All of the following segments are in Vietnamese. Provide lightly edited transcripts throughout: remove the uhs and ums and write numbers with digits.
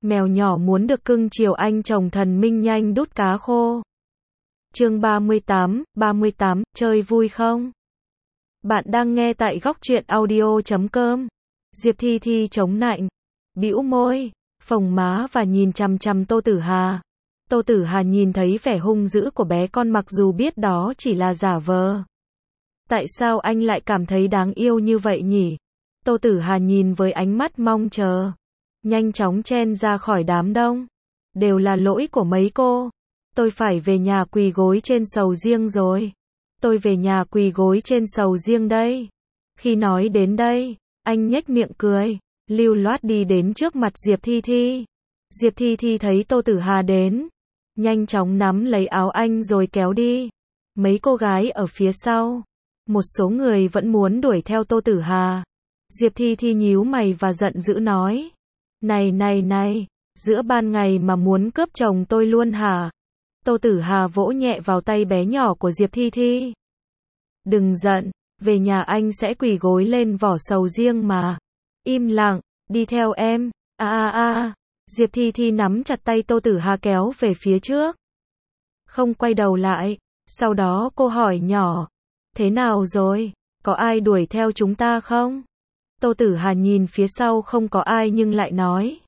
Mèo nhỏ muốn được cưng chiều anh chồng thần minh nhanh đút cá khô. Chương 38, chơi vui không? Bạn đang nghe tại góc truyện audio.com. Diệp Thi Thi chống nạnh, bĩu môi, phồng má và nhìn chằm chằm Tô Tử Hà. Tô Tử Hà nhìn thấy vẻ hung dữ của bé con mặc dù biết đó chỉ là giả vờ. Tại sao anh lại cảm thấy đáng yêu như vậy nhỉ? Tô Tử Hà nhìn với ánh mắt mong chờ. Nhanh chóng chen ra khỏi đám đông. Đều là lỗi của mấy cô. Tôi phải về nhà quỳ gối trên sầu riêng rồi. Tôi về nhà quỳ gối trên sầu riêng đây. Khi nói đến đây, anh nhếch miệng cười, lưu loát đi đến trước mặt Diệp Thi Thi. Diệp Thi Thi thấy Tô Tử Hà đến, nhanh chóng nắm lấy áo anh rồi kéo đi. Mấy cô gái ở phía sau, một số người vẫn muốn đuổi theo Tô Tử Hà. Diệp Thi Thi nhíu mày và giận dữ nói: Này, giữa ban ngày mà muốn cướp chồng tôi luôn hả? Tô Tử Hà vỗ nhẹ vào tay bé nhỏ của Diệp Thi Thi. Đừng giận, về nhà anh sẽ quỳ gối lên vỏ sầu riêng mà. Im lặng, đi theo em. Diệp Thi Thi nắm chặt tay Tô Tử Hà kéo về phía trước. Không quay đầu lại, sau đó cô hỏi nhỏ: Thế nào rồi, có ai đuổi theo chúng ta không? Tô Tử Hà nhìn phía sau không có ai nhưng lại nói: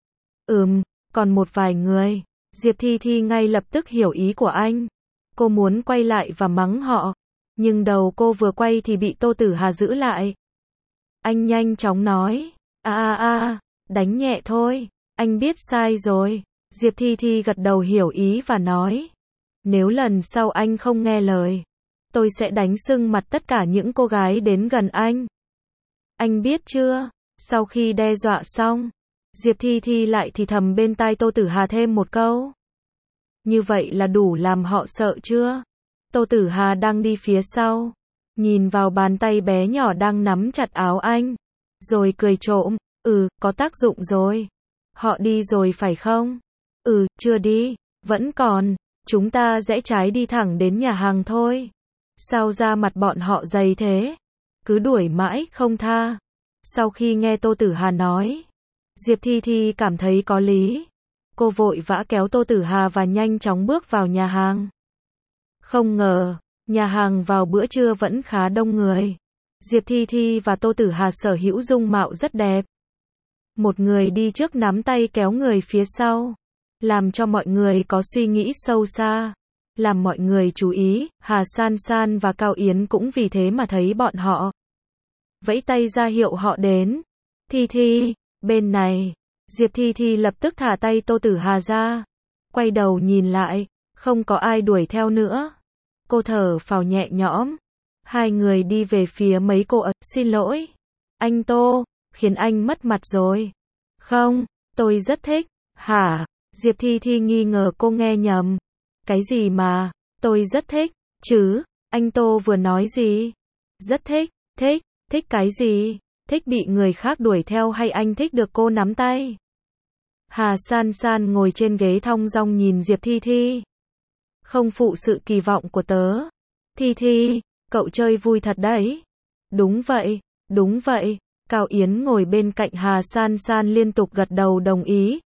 còn một vài người. Diệp Thi Thi ngay lập tức hiểu ý của anh. Cô muốn quay lại và mắng họ, nhưng đầu cô vừa quay thì bị Tô Tử Hà giữ lại. Anh nhanh chóng nói: đánh nhẹ thôi, anh biết sai rồi. Diệp Thi Thi gật đầu hiểu ý và nói: Nếu lần sau anh không nghe lời, tôi sẽ đánh sưng mặt tất cả những cô gái đến gần anh. Anh biết chưa? Sau khi đe dọa xong, Diệp Thi Thi lại thì thầm bên tai Tô Tử Hà thêm một câu. Như vậy là đủ làm họ sợ chưa? Tô Tử Hà đang đi phía sau, nhìn vào bàn tay bé nhỏ đang nắm chặt áo anh, rồi cười trộm: có tác dụng rồi. Họ đi rồi phải không? Chưa đi, vẫn còn, chúng ta rẽ trái đi thẳng đến nhà hàng thôi. Sao da mặt bọn họ dày thế? Cứ đuổi mãi không tha. Sau khi nghe Tô Tử Hà nói, Diệp Thi Thi cảm thấy có lý. Cô vội vã kéo Tô Tử Hà và nhanh chóng bước vào nhà hàng. Không ngờ, nhà hàng vào bữa trưa vẫn khá đông người. Diệp Thi Thi và Tô Tử Hà sở hữu dung mạo rất đẹp. Một người đi trước nắm tay kéo người phía sau, làm cho mọi người có suy nghĩ sâu xa. Làm mọi người chú ý, Hà San San và Cao Yến cũng vì thế mà thấy bọn họ. Vẫy tay ra hiệu họ đến. Thi Thi, bên này. Diệp Thi Thi lập tức thả tay Tô Tử Hà ra. Quay đầu nhìn lại, không có ai đuổi theo nữa. Cô thở phào nhẹ nhõm. Hai người đi về phía mấy cô xin lỗi. Anh Tô, khiến anh mất mặt rồi. Không, tôi rất thích. Hả? Diệp Thi Thi nghi ngờ cô nghe nhầm. Cái gì mà, tôi rất thích, chứ, anh Tô vừa nói gì? Rất thích, thích cái gì? Thích bị người khác đuổi theo hay anh thích được cô nắm tay? Hà San San ngồi trên ghế thong dong nhìn Diệp Thi Thi. Không phụ sự kỳ vọng của tớ. Thi Thi, cậu chơi vui thật đấy. Đúng vậy. Cao Yến ngồi bên cạnh Hà San San liên tục gật đầu đồng ý.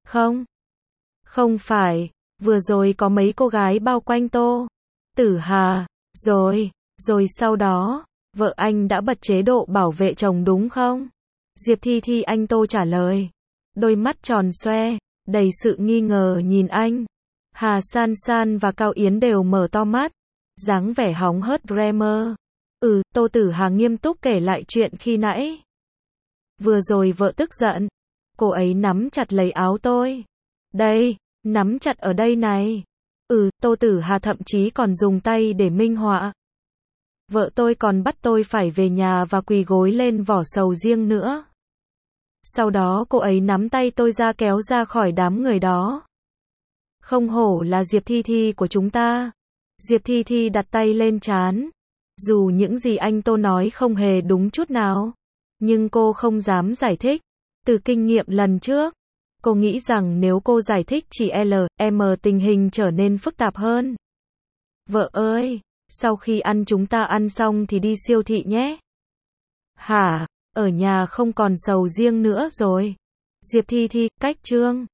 Không phải, vừa rồi có mấy cô gái bao quanh Tô Tử Hà, rồi sau đó, vợ anh đã bật chế độ bảo vệ chồng đúng không? Diệp Thi Thi anh Tô trả lời. Đôi mắt tròn xoe, đầy sự nghi ngờ nhìn anh. Hà San San và Cao Yến đều mở to mắt, dáng vẻ hóng hớt Bremer. Tô Tử Hà nghiêm túc kể lại chuyện khi nãy. Vừa rồi vợ tức giận, cô ấy nắm chặt lấy áo tôi. Đây, nắm chặt ở đây này. Tô Tử Hà thậm chí còn dùng tay để minh họa. Vợ tôi còn bắt tôi phải về nhà và quỳ gối lên vỏ sầu riêng nữa. Sau đó cô ấy nắm tay tôi ra kéo ra khỏi đám người đó. Không hổ là Diệp Thi Thi của chúng ta. Diệp Thi Thi đặt tay lên trán. Dù những gì anh Tô nói không hề đúng chút nào, nhưng cô không dám giải thích. Từ kinh nghiệm lần trước, cô nghĩ rằng nếu cô giải thích chỉ tình hình trở nên phức tạp hơn. Vợ ơi, sau khi ăn chúng ta ăn xong thì đi siêu thị nhé. Hả? Ở nhà không còn sầu riêng nữa rồi. Diệp Thi Thi, cách chương.